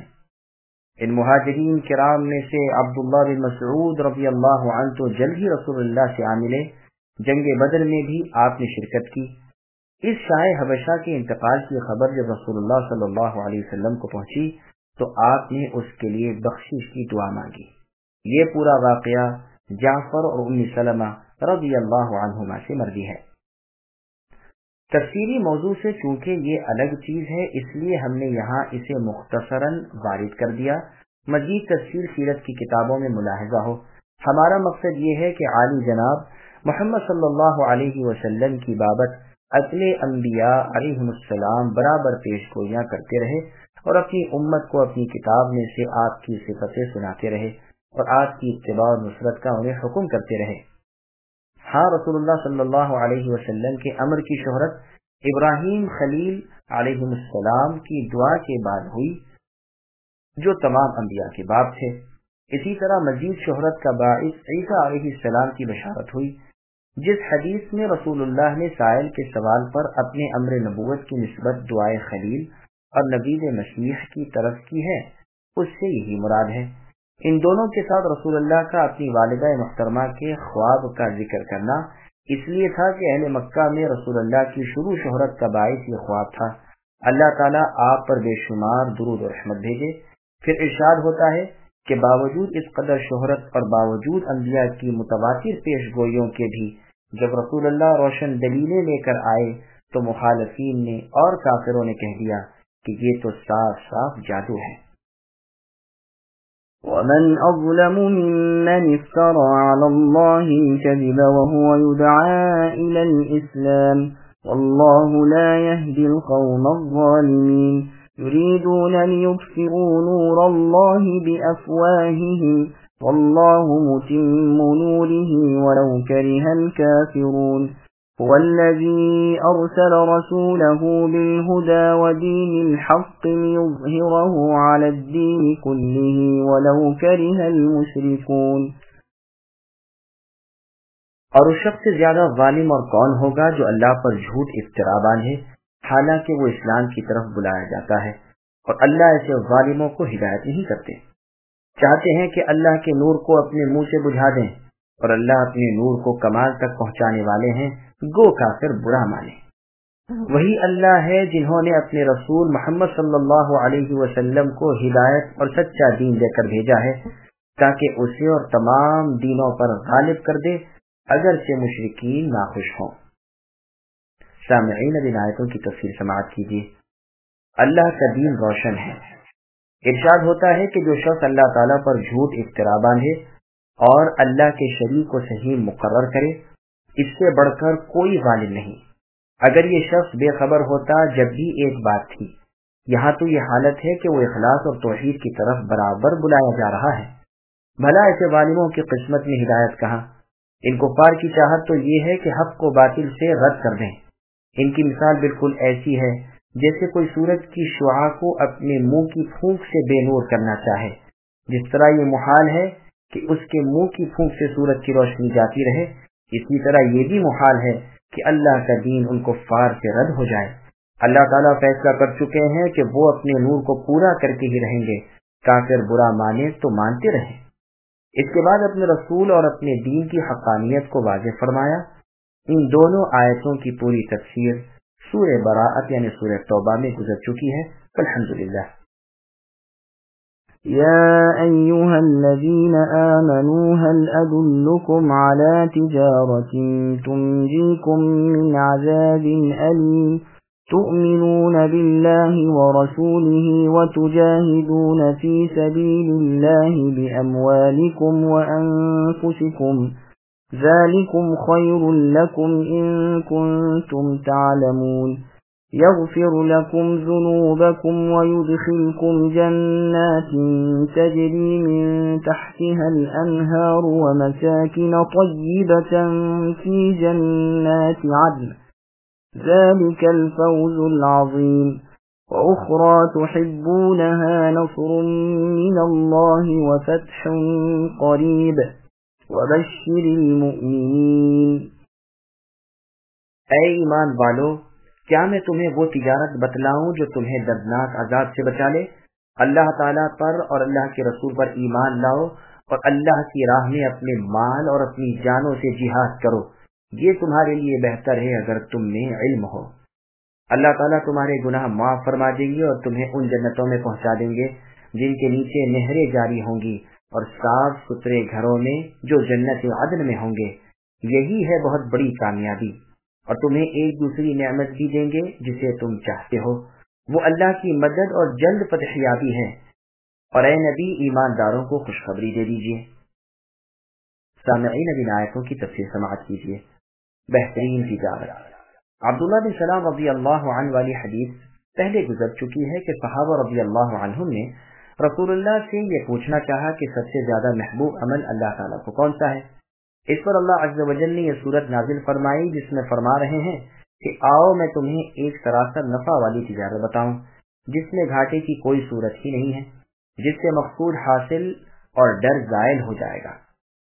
ان مہاجرین کرام میں سے عبداللہ بن مسعود رضی اللہ عنہ تو جلد ہی رسول اللہ سے آ ملے، جنگ بدر میں بھی آپ نے شرکت کی۔ اس شاہ حبشہ کے انتقال کی خبر جب رسول اللہ صلی اللہ علیہ وسلم کو پہنچی تو آپ نے اس کے لیے بخشش کی دعا مانگی۔ یہ پورا واقعہ جعفر اور ام سلمہ رضی اللہ عنہما سے مروی ہے۔ تفسیری موضوع سے چونکہ یہ الگ چیز ہے اس لیے ہم نے یہاں اسے مختصراً وارد کر دیا، مزید تفصیل سیرت کی کتابوں میں ملاحظہ ہو۔ ہمارا مقصد یہ ہے کہ عالی جناب محمد صلی اللہ علیہ وسلم کی بابت اصل انبیاء علیہم السلام برابر پیش گوئیاں کرتے رہے اور اپنی امت کو اپنی کتاب میں سے آپ کی صفتیں سناتے رہے اور آپ کی اتباع اور نصرت کا انہیں حکم کرتے رہے۔ ہاں، رسول اللہ صلی اللہ علیہ وسلم کے امر کی شہرت ابراہیم خلیل علیہ السلام کی دعا کے بعد ہوئی جو تمام انبیاء کے باپ تھے۔ اسی طرح مزید شہرت کا باعث عیسیٰ علیہ السلام کی بشارت ہوئی جس حدیث میں رسول اللہ نے سائل کے سوال پر اپنے امر نبوت کی نسبت دعائے خلیل اور نبی مسیح کی طرف کی ہے، اس سے یہی مراد ہے۔ ان دونوں کے ساتھ رسول اللہ کا اپنی والدہ محترمہ کے خواب کا ذکر کرنا اس لیے تھا کہ اہل مکہ میں رسول اللہ کی شروع شہرت کا باعث یہ خواب تھا۔ اللہ تعالیٰ آپ پر بے شمار درود و رحمت بھیجے۔ پھر ارشاد ہوتا ہے کہ باوجود اس قدر شہرت اور باوجود انبیاء کی متواتر پیش گوئیوں کے بھی جب رسول اللہ روشن دلیلیں لے کر آئے تو مخالفین نے اور کافروں نے کہہ دیا کہ یہ تو صاف صاف جادو ہے۔ ومن أظلم ممن افترى على الله الكذب وهو يدعى إلى الإسلام والله لا يهدي القوم الظالمين يريدون ليطفئوا نور الله بأفواههم والله متم نوره ولو كره الكافرون هو الذي أرسل رسوله بالهدى ودين الحق ليظهره على الدين كله ولو كره المشركون۔ اور اس شخص سے زیادہ ظالم اور کون ہوگا جو اللہ پر جھوٹ افترا باندھے حالانکہ وہ اسلام کی طرف بلایا جاتا ہے، اور اللہ ایسے ظالموں کو ہدایت نہیں کرتے۔ چاہتے ہیں کہ اللہ کے نور کو اپنے منہ سے بجھا دیں، اور اللہ اپنے نور کو کمال تک پہنچانے والے ہیں، گو کافر برا مانے۔ وہی اللہ ہے جنہوں نے اپنے رسول محمد صلی اللہ علیہ وسلم کو ہدایت اور سچا دین دے کر بھیجا ہے تاکہ اسے اور تمام دینوں پر غالب کر دے اگرچہ مشرکین ناخوش ہوں۔ سامعین اب ان آیتوں کی تفسیر سماعت کیجیے۔ اللہ کا دین روشن ہے۔ ارشاد ہوتا ہے کہ جو شخص اللہ تعالیٰ پر جھوٹ افترا باندھے اور اللہ کے شریک کو صحیح مقرر کرے، اس سے بڑھ کر کوئی ظالم نہیں۔ اگر یہ شخص بے خبر ہوتا جب بھی ایک بات تھی، یہاں تو یہ حالت ہے کہ وہ اخلاص اور توحید کی طرف برابر بلایا جا رہا ہے۔ بھلا ایسے ظالموں کی قسمت میں ہدایت کہاں؟ ان کفار کی چاہت تو یہ ہے کہ حق کو باطل سے رد کر دیں۔ ان کی مثال بالکل ایسی ہے جیسے کوئی سورج کی شعاع کو اپنے منہ کی پھونک سے بے نور کرنا چاہے۔ جس طرح یہ محال ہے کہ اس کے منہ کی پھونک سے سورج کی روشنی جاتی رہے، اسی طرح یہ بھی محال ہے کہ اللہ کا دین ان کفار سے رد ہو جائے۔ اللہ تعالیٰ فیصلہ کر چکے ہیں کہ وہ اپنے نور کو پورا کرتے ہی رہیں گے، کافر برا مانے تو مانتے رہیں۔ اس کے بعد اپنے رسول اور اپنے دین کی حقانیت کو واضح فرمایا۔ ان دونوں آیتوں کی پوری تفسیر سورہ براءت یعنی سورہ توبہ میں گزر چکی ہے۔ الحمدللہ۔ يا أيها الذين آمنوا هل أدلكم على تجارة تنجيكم من عذاب أليم تؤمنون بالله ورسوله وتجاهدون في سبيل الله بأموالكم وأنفسكم ذلكم خير لكم إن كنتم تعلمون يغفر لكم ذنوبكم ويدخلكم جنات تجري من تحتها الأنهار ومساكن طيبة في جنات عدن ذلك الفوز العظيم وأخرى تحبونها نصر من الله وفتح قريب وبشر المؤمنين۔ اے ایمان والو، کیا میں تمہیں وہ تجارت بتلاؤں جو تمہیں دردناک عذاب سے بچا لے؟ اللہ تعالیٰ پر اور اللہ کے رسول پر ایمان لاؤ اور اللہ کی راہ میں اپنے مال اور اپنی جانوں سے جہاد کرو، یہ تمہارے لیے بہتر ہے اگر تم میں علم ہو۔ اللہ تعالیٰ تمہارے گناہ معاف فرما دیں گے اور تمہیں ان جنتوں میں پہنچا دیں گے جن کے نیچے نہریں جاری ہوں گی اور صاف ستھرے گھروں میں جو جنت عدن میں ہوں گے۔ یہی ہے بہت بڑی کامیابی، اور تمہیں ایک دوسری نعمت بھی دیں گے جسے تم چاہتے ہو، وہ اللہ کی مدد اور جلد فتحیابی ہے۔ اور اے نبی، ایمانداروں کو خوشخبری دے دیجیے۔ سامعین اب ان آیتوں کی تفسیر سماعت کیجیے۔ بہترین تجارت۔ عبداللہ بن سلام رضی اللہ عنہ والی حدیث پہلے گزر چکی ہے کہ صحابہ رضی اللہ عنہم نے رسول اللہ سے یہ پوچھنا چاہا کہ سب سے زیادہ محبوب عمل اللہ تعالیٰ کو کون سا ہے؟ اس پر اللہ عز و جل نے یہ صورت نازل فرمائی جس میں فرما رہے ہیں کہ آؤ میں تمہیں ایک سراسر نفع والی تجارت بتاؤں جس میں گھاٹے کی کوئی صورت ہی نہیں ہے، جس سے مقصود حاصل اور ڈر زائل ہو جائے گا۔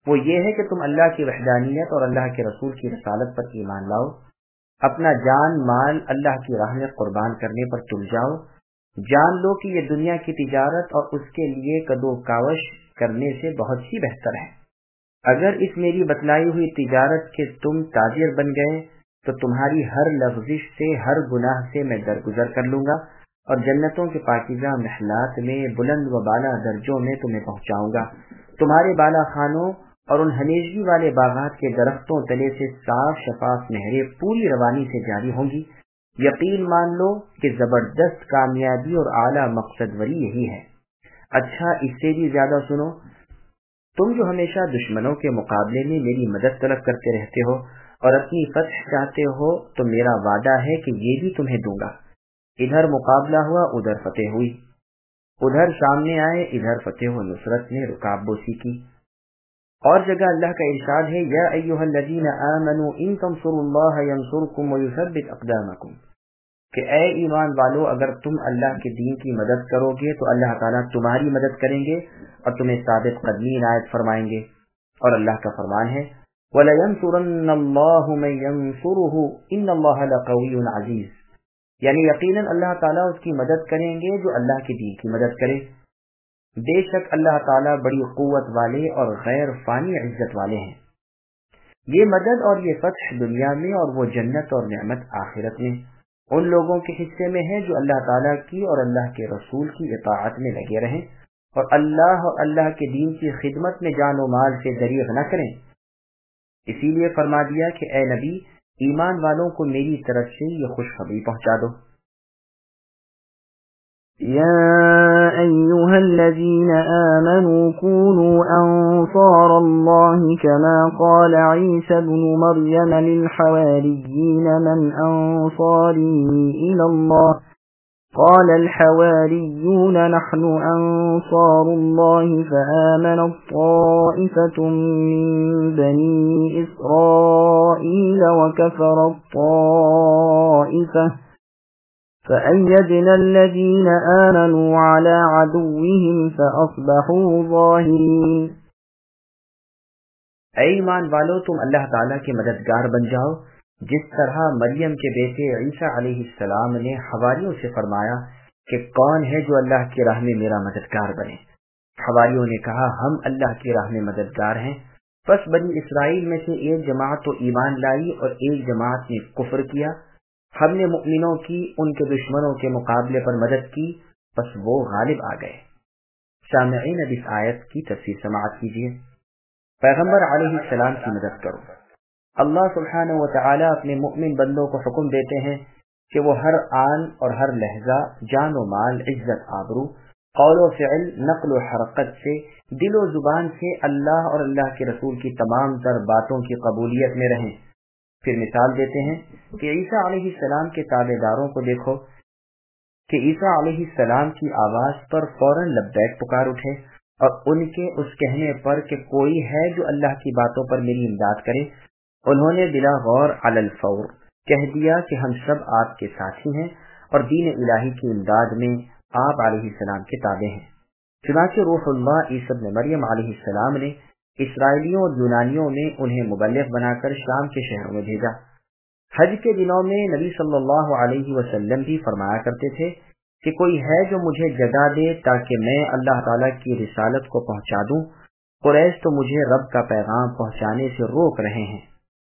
وہ یہ ہے کہ تم اللہ کی وحدانیت اور اللہ کے رسول کی رسالت پر ایمان لاؤ، اپنا جان مال اللہ کی راہ میں قربان کرنے پر تل جاؤ، جان لو کہ یہ دنیا کی تجارت اور اس کے لیے کدو کاوش کرنے سے بہت ہی بہتر ہے۔ اگر اس میری بتلائی ہوئی تجارت کے تم تاجر بن گئے تو تمہاری ہر لغزش سے، ہر گناہ سے میں درگزر کر لوں گا اور جنتوں کے پاکیزہ محلات میں بلند و بالا درجوں میں تمہیں پہنچاؤں گا۔ تمہارے بالا خانوں اور ان ہمیشگی والے باغات کے درختوں تلے سے صاف شفاف نہریں پوری روانی سے جاری ہوں گی۔ یقین مان لو کہ زبردست کامیابی اور اعلیٰ مقصد وری یہی ہے۔ اچھا، اس سے بھی زیادہ سنو، تم جو ہمیشہ دشمنوں کے مقابلے میں میری مدد طلب کرتے رہتے ہو اور اپنی فتح چاہتے ہو، تو میرا وعدہ ہے کہ یہ بھی تمہیں دوں گا۔ ادھر مقابلہ ہوا، ادھر فتح ہوئی، ادھر سامنے آئے، ادھر فتح و نصرت نے رکاب بوسی کی۔ اور جگہ اللہ کا ارشاد ہے، یا ایھا الذین آمنوا ان تنصروا اللہ ینصرکم ویثبت اقدامکم، کہ اے ایمان والو، اگر تم اللہ کے دین کی مدد کرو گے تو اللہ تعالیٰ تمہاری مدد کریں گے اور تمہیں ثابت قدمی عنایت فرمائیں گے۔ اور اللہ کا فرمان ہے، وَلَيَنْصُرَنَّ اللَّهُ مَن يَنْصُرُهُ إِنَّ اللَّهَ لَقَوِيٌّ عَزِيزٌ، یعنی یقیناً اللہ تعالیٰ اس کی مدد کریں گے جو اللہ کے دین کی مدد کرے۔ بے شک اللہ تعالیٰ بڑی قوت والے اور غیر فانی عزت والے ہیں۔ یہ مدد اور یہ فتح دنیا میں اور وہ جنت اور نعمت آخرت میں ان لوگوں کے حصے میں ہے جو اللہ تعالیٰ کی اور اللہ کے رسول کی اطاعت میں لگے رہیں اور اللہ کے دین کی خدمت میں جان و مال سے دریغ نہ کریں۔ اسی لیے فرما دیا کہ اے نبی، ایمان والوں کو میری طرف سے یہ خوشخبری پہنچا دو۔ يا أيها الذين آمنوا كونوا أنصار الله كما قال عيسى ابن مريم للحواريين من أنصاري إلى الله قال الحواريون نحن أنصار الله فآمنت طائفة من بني إسرائيل وكفرت طائفة فأيدنا الذين آمنوا على عدوهم فأصبحوا ظاهرين۔ اے ایمان والو، تم اللہ تعالیٰ کے مددگار بن جاؤ، جس طرح مریم کے بیٹے عیسیٰ علیہ السلام نے حواریوں سے فرمایا کہ کون ہے جو اللہ کی راہ میں میرا مددگار بنے۔ حواریوں نے کہا، ہم اللہ کی راہ میں مددگار ہیں۔ پس بنی اسرائیل میں سے ایک جماعت تو ایمان لائی اور ایک جماعت نے کفر کیا۔ ہم نے مؤمنوں کی ان کے دشمنوں کے مقابلے پر مدد کی، پس وہ غالب آ گئے۔ سامعین، اب اس آیت کی تفسیر سماعت کیجیے۔ پیغمبر علیہ السلام کی مدد کرو۔ اللہ سبحانہ و تعالی اپنے مؤمن بندوں کو حکم دیتے ہیں کہ وہ ہر آن اور ہر لہجہ، جان و مال، عزت آبرو، قول و فعل، نقل و حرکت سے، دل و زبان سے اللہ اور اللہ کے رسول کی تمام تر باتوں کی قبولیت میں رہیں۔ پھر مثال دیتے ہیں کہ عیسیٰ علیہ السلام کے تابع داروں کو دیکھو کہ عیسیٰ علیہ السلام کی آواز پر فوراً لبیک پکار اٹھے، اور ان کے اس کہنے پر کہ کوئی ہے جو اللہ کی باتوں پر میری امداد کرے، انہوں نے بلا غور علی الفور کہہ دیا کہ ہم سب آپ کے ساتھی ہیں اور دین الہی کی امداد میں آپ علیہ السلام کے تابع ہیں۔ چنانچہ روح اللہ عیسی ابن مریم علیہ السلام نے اسرائیلیوں اور یونانیوں میں انہیں مبلغ بنا کر شام کے شہروں میں بھیجا۔ حج کے دنوں میں نبی صلی اللہ علیہ وسلم بھی فرمایا کرتے تھے کہ کوئی ہے جو مجھے جگہ دے تاکہ میں اللہ تعالیٰ کی رسالت کو پہنچا دوں، قریش تو مجھے رب کا پیغام پہنچانے سے روک رہے ہیں۔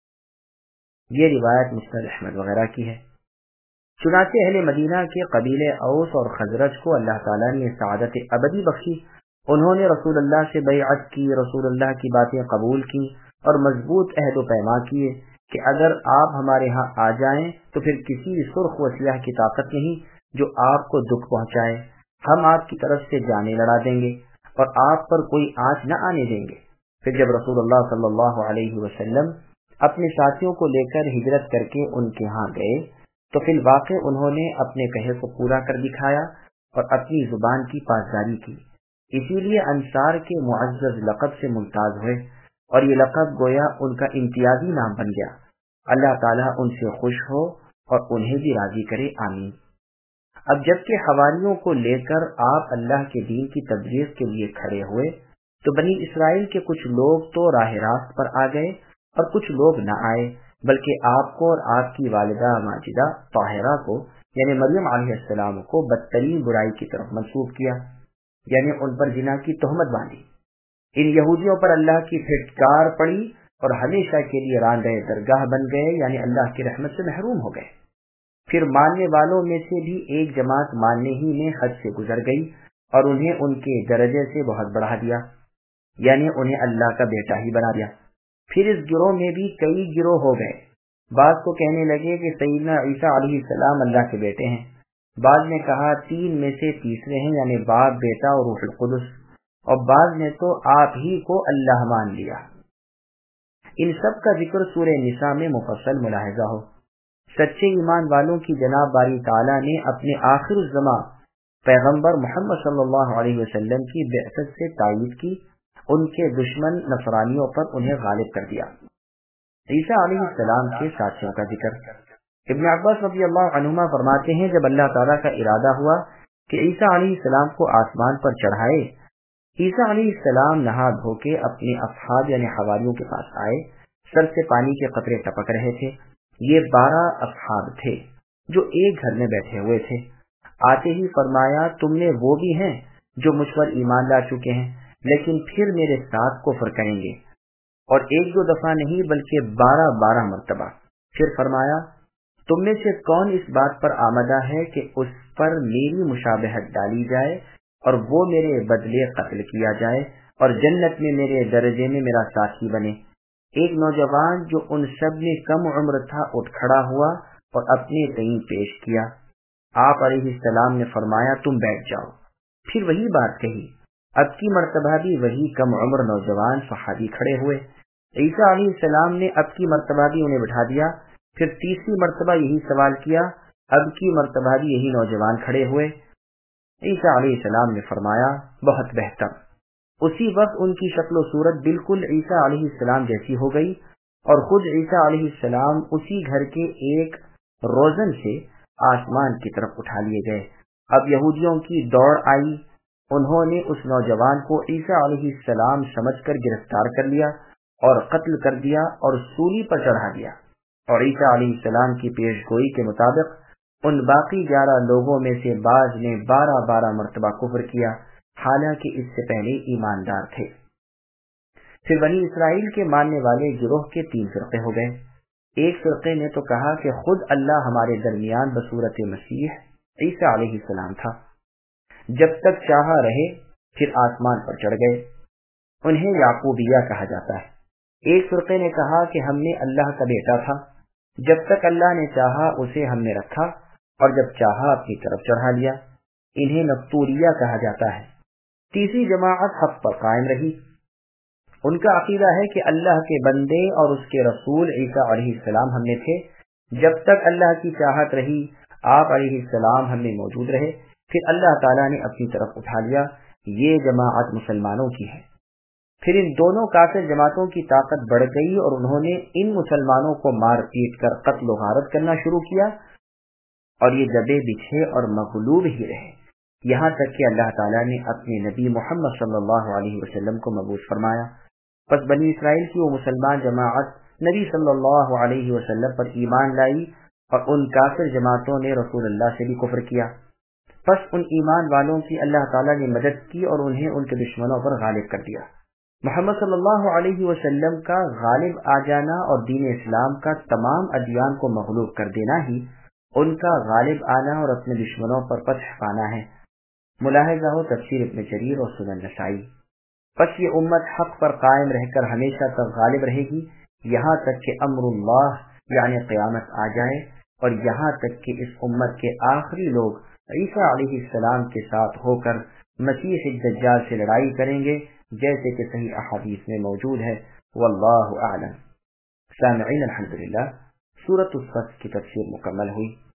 یہ روایت مسند احمد وغیرہ کی ہے۔ چنانچہ اہل مدینہ کے قبیلے اوس اور خزرج کو اللہ تعالیٰ نے سعادت ابدی بخشی۔ انہوں نے رسول اللہ سے بیعت کی، رسول اللہ کی باتیں قبول کی اور مضبوط عہد و پیما کیے کہ اگر آپ ہمارے ہاں آ جائیں تو پھر کسی سرخ و سیاہ کی طاقت نہیں جو آپ کو دکھ پہنچائے۔ ہم آپ کی طرف سے جانیں لڑا دیں گے اور آپ پر کوئی آنچ نہ آنے دیں گے۔ پھر جب رسول اللہ صلی اللہ علیہ وسلم اپنے ساتھیوں کو لے کر ہجرت کر کے ان کے ہاں گئے تو فی الواقع انہوں نے اپنے کہے کو پورا کر دکھایا اور اپنی زبان کی پاسداری کی۔ اسی لیے انصار کے معزز لقب سے ممتاز ہوئے اور یہ لقب گویا ان کا امتیازی نام بن گیا۔ اللہ تعالیٰ ان سے خوش ہو اور انہیں بھی راضی کرے، آمین۔ اب جبکہ حواریوں کو لے کر آپ اللہ کے دین کی تبلیغ کے لیے کھڑے ہوئے تو بنی اسرائیل کے کچھ لوگ تو راہ راست پر آ گئے اور کچھ لوگ نہ آئے، بلکہ آپ کو اور آپ کی والدہ ماجدہ طاہرہ کو یعنی مریم علیہ السلام کو بدترین برائی کی طرف منسوب کیا، یعنی ان پر زنا کی تہمت باندھی۔ ان یہودیوں پر اللہ کی پھٹکار پڑی اور ہمیشہ کے لیے راندہ درگاہ بن گئے، یعنی اللہ کی رحمت سے محروم ہو گئے۔ پھر ماننے والوں میں سے بھی ایک جماعت ماننے ہی میں حد سے گزر گئی اور انہیں ان کے درجے سے بہت بڑھا دیا، یعنی انہیں اللہ کا بیٹا ہی بنا دیا۔ پھر اس گروہ میں بھی کئی گروہ ہو گئے، بعض کو کہنے لگے کہ سیدنا عیسیٰ علیہ السلام اللہ کے بیٹے ہیں، بعض نے کہا تین میں سے تیسرے ہیں، یعنی باپ، بیٹا اور روح القدس، اور بعض نے تو آپ ہی کو اللہ مان لیا۔ ان سب کا ذکر سورہ نساء میں مفصل ملاحظہ ہو۔ سچے ایمان والوں کی جناب باری تعالیٰ نے اپنے آخر الزمان پیغمبر محمد صلی اللہ علیہ وسلم کی بعثت سے تائید کی، ان کے دشمن نصرانیوں پر انہیں غالب کر دیا۔ عیسیٰ علیہ السلام کے ساتھیوں کا ذکر۔ ابن عباس رضی اللہ عنہما فرماتے ہیں جب اللہ تعالیٰ کا ارادہ ہوا کہ عیسیٰ علیہ السلام کو آسمان پر چڑھائے، عیسیٰ علیہ السلام نہا دھو کے اپنے اصحاب یعنی حواریوں کے پاس آئے، سر سے پانی کے قطرے ٹپک رہے تھے۔ یہ 12 اصحاب تھے جو ایک گھر میں بیٹھے ہوئے تھے۔ آتے ہی فرمایا تم میں وہ بھی ہیں جو مجھ پر ایمان لا چکے ہیں لیکن پھر میرے ساتھ کفر کریں گے، اور ایک دو دفعہ نہیں بلکہ 12 مرتبہ۔ پھر فرمایا تم میں سے کون اس بات پر آمدہ ہے کہ اس پر میری مشابہت ڈالی جائے اور وہ میرے بدلے قتل کیا جائے اور جنت میں میرے درجے میں میرا ساتھی بنے۔ ایک نوجوان جو ان سب میں کم عمر تھا اٹھ کھڑا ہوا اور اپنے تئیں پیش کیا۔ آپ علیہ السلام نے فرمایا تم بیٹھ جاؤ۔ پھر وہی بات کہی۔ اب کی مرتبہ بھی وہی کم عمر نوجوان صحابی کھڑے ہوئے۔ عیسیٰ علیہ السلام نے اب کی مرتبہ بھی انہیں بٹھا دیا۔ پھر تیسری مرتبہ یہی سوال کیا۔ اب کی مرتبہ بھی یہی نوجوان کھڑے ہوئے۔ عیسیٰ علیہ السلام نے فرمایا بہت بہتر۔ اسی وقت ان کی شکل و صورت بالکل عیسیٰ علیہ السلام جیسی ہو گئی اور خود عیسیٰ علیہ السلام اسی گھر کے ایک روزن سے آسمان کی طرف اٹھا لیے گئے۔ اب یہودیوں کی دوڑ آئی، انہوں نے اس نوجوان کو عیسیٰ علیہ السلام سمجھ کر گرفتار کر لیا اور قتل کر دیا اور سولی پر چڑھا دیا، اور عیسیٰ علیہ السلام کی پیش گوئی کے مطابق ان باقی 11 لوگوں میں سے بعض نے 12 مرتبہ کفر کیا، حالانکہ اس سے پہلے ایماندار تھے۔ پھر بنی اسرائیل کے ماننے والے گروہ کے 3 فرقے ہو گئے۔ ایک فرقے نے تو کہا کہ خود اللہ ہمارے درمیان بصورت مسیح عیسیٰ علیہ السلام تھا، جب تک چاہا رہے، پھر آسمان پر چڑھ گئے۔ انہیں یعقوبیہ کہا جاتا ہے۔ ایک فرقے نے کہا کہ ہم نے اللہ کا بیٹا تھا، جب تک اللہ نے چاہا اسے ہم نے رکھا اور جب چاہا اپنی طرف چڑھا لیا۔ انہیں نقطوریہ کہا جاتا ہے۔ تیسری جماعت حق پر قائم رہی۔ ان کا عقیدہ ہے کہ اللہ کے بندے اور اس کے رسول عیسیٰ علیہ السلام ہم میں تھے، جب تک اللہ کی چاہت رہی آپ علیہ السلام ہم میں موجود رہے، پھر اللہ تعالیٰ نے اپنی طرف اٹھا لیا۔ یہ جماعت مسلمانوں کی ہے۔ پھر ان دونوں کافر جماعتوں کی طاقت بڑھ گئی اور انہوں نے ان مسلمانوں کو مار پیٹ کر قتل و غارت کرنا شروع کیا، اور یہ دبے بچھے اور مغلوب ہی رہے، یہاں تک کہ اللہ تعالیٰ نے اپنے نبی محمد صلی اللہ علیہ وسلم کو مبعوث فرمایا۔ پس بنی اسرائیل کی وہ مسلمان جماعت نبی صلی اللہ علیہ وسلم پر ایمان لائی اور ان کافر جماعتوں نے رسول اللہ سے بھی کفر کیا۔ پس ان ایمان والوں کی اللہ تعالیٰ نے مدد کی اور انہیں ان کے دشمنوں پر غالب کر دیا۔ محمد صلی اللہ علیہ وسلم کا غالب آ جانا اور دین اسلام کا تمام ادیان کو مغلوب کر دینا ہی ان کا غالب آنا اور اپنے دشمنوں پر فتح پانا ہے۔ ملاحظہ ہو تفسیر ابن جریر اور سنن نسائی۔ پس یہ امت حق پر قائم رہ کر ہمیشہ تک غالب رہے گی، یہاں تک کہ امر اللہ یعنی قیامت آ جائے، اور یہاں تک کہ اس امت کے آخری لوگ عیسیٰ علیہ السلام کے ساتھ ہو کر مسیح الدجال سے لڑائی کریں گے، جیسے کہ صحیح احادیث میں موجود ہے۔ واللہ اعلم۔ سامعین الحمدللہ، سورۃ الصف کی تفسیر مکمل ہوئی۔